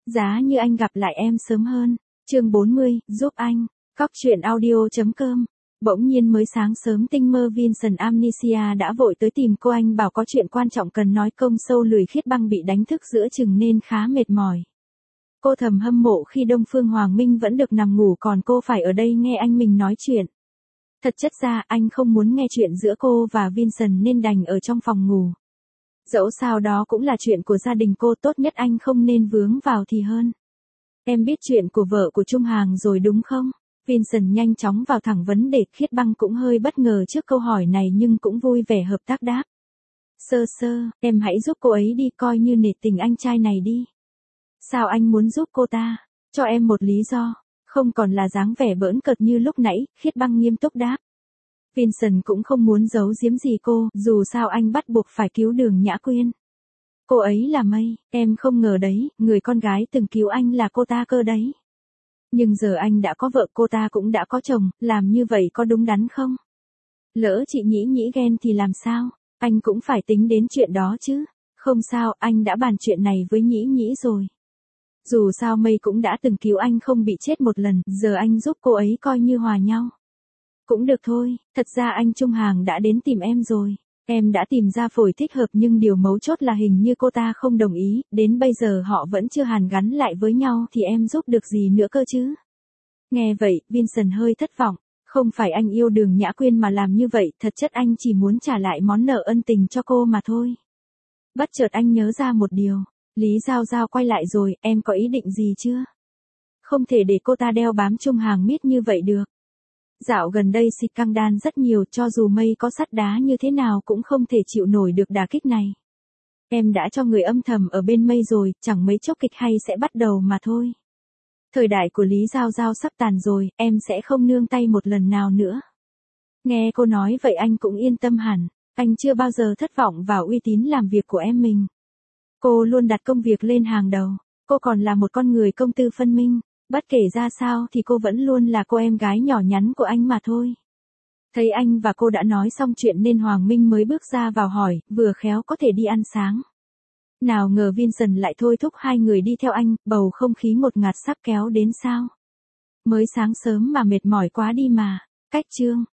Giá như anh gặp lại em sớm hơn. Chương 40, giúp anh. Cóc truyện audio.com. Bỗng nhiên mới sáng sớm tinh mơ Vincent Amnesia đã vội tới tìm cô, anh bảo có chuyện quan trọng cần nói. Công sâu lười Khiết Băng bị đánh thức giữa chừng nên khá mệt mỏi. Cô thầm hâm mộ khi Đông Phương Hoàng Minh vẫn được nằm ngủ còn cô phải ở đây nghe anh mình nói chuyện. Thật chất ra anh không muốn nghe chuyện giữa cô và Vincent nên đành ở trong phòng ngủ. Dẫu sao đó cũng là chuyện của gia đình cô, tốt nhất anh không nên vướng vào thì hơn. Em biết chuyện của vợ của Trung Hàng rồi đúng không? Vincent nhanh chóng vào thẳng vấn đề. Khiết Băng cũng hơi bất ngờ trước câu hỏi này nhưng cũng vui vẻ hợp tác đáp. Sơ, em hãy giúp cô ấy đi, coi như nể tình anh trai này đi. Sao anh muốn giúp cô ta? Cho em một lý do. Không còn là dáng vẻ bỡn cợt như lúc nãy, Khiết Băng nghiêm túc đáp. Vincent cũng không muốn giấu giếm gì cô, dù sao anh bắt buộc phải cứu Đường Nhã Quyên. Cô ấy là Mây, em không ngờ đấy, người con gái từng cứu anh là cô ta cơ đấy. Nhưng giờ anh đã có vợ, cô ta cũng đã có chồng, làm như vậy có đúng đắn không? Lỡ chị Nhĩ ghen thì làm sao? Anh cũng phải tính đến chuyện đó chứ. Không sao, anh đã bàn chuyện này với Nhĩ rồi. Dù sao Mây cũng đã từng cứu anh không bị chết một lần, giờ anh giúp cô ấy coi như hòa nhau. Cũng được thôi, thật ra anh Trung Hàng đã đến tìm em rồi. Em đã tìm ra phổi thích hợp nhưng điều mấu chốt là hình như cô ta không đồng ý, đến bây giờ họ vẫn chưa hàn gắn lại với nhau thì em giúp được gì nữa cơ chứ. Nghe vậy, Vincent hơi thất vọng. Không phải anh yêu Đường Nhã Quyên mà làm như vậy, thật chất anh chỉ muốn trả lại món nợ ân tình cho cô mà thôi. Bất chợt anh nhớ ra một điều. Lý Giao Giao quay lại rồi, em có ý định gì chưa? Không thể để cô ta đeo bám Trung Hàng miết như vậy được. Dạo gần đây xịt căng đan rất nhiều, cho dù Mây có sắt đá như thế nào cũng không thể chịu nổi được đả kích này. Em đã cho người âm thầm ở bên Mây rồi, chẳng mấy chốc kịch hay sẽ bắt đầu mà thôi. Thời đại của Lý Giao Giao sắp tàn rồi, em sẽ không nương tay một lần nào nữa. Nghe cô nói vậy anh cũng yên tâm hẳn, anh chưa bao giờ thất vọng vào uy tín làm việc của em mình. Cô luôn đặt công việc lên hàng đầu, cô còn là một con người công tư phân minh. Bất kể ra sao thì cô vẫn luôn là cô em gái nhỏ nhắn của anh mà thôi. Thấy anh và cô đã nói xong chuyện nên Hoàng Minh mới bước ra vào hỏi, vừa khéo có thể đi ăn sáng. Nào ngờ Vincent lại thôi thúc hai người đi theo anh, bầu không khí ngột ngạt sắp kéo đến sao. Mới sáng sớm mà mệt mỏi quá đi mà. Cách chương.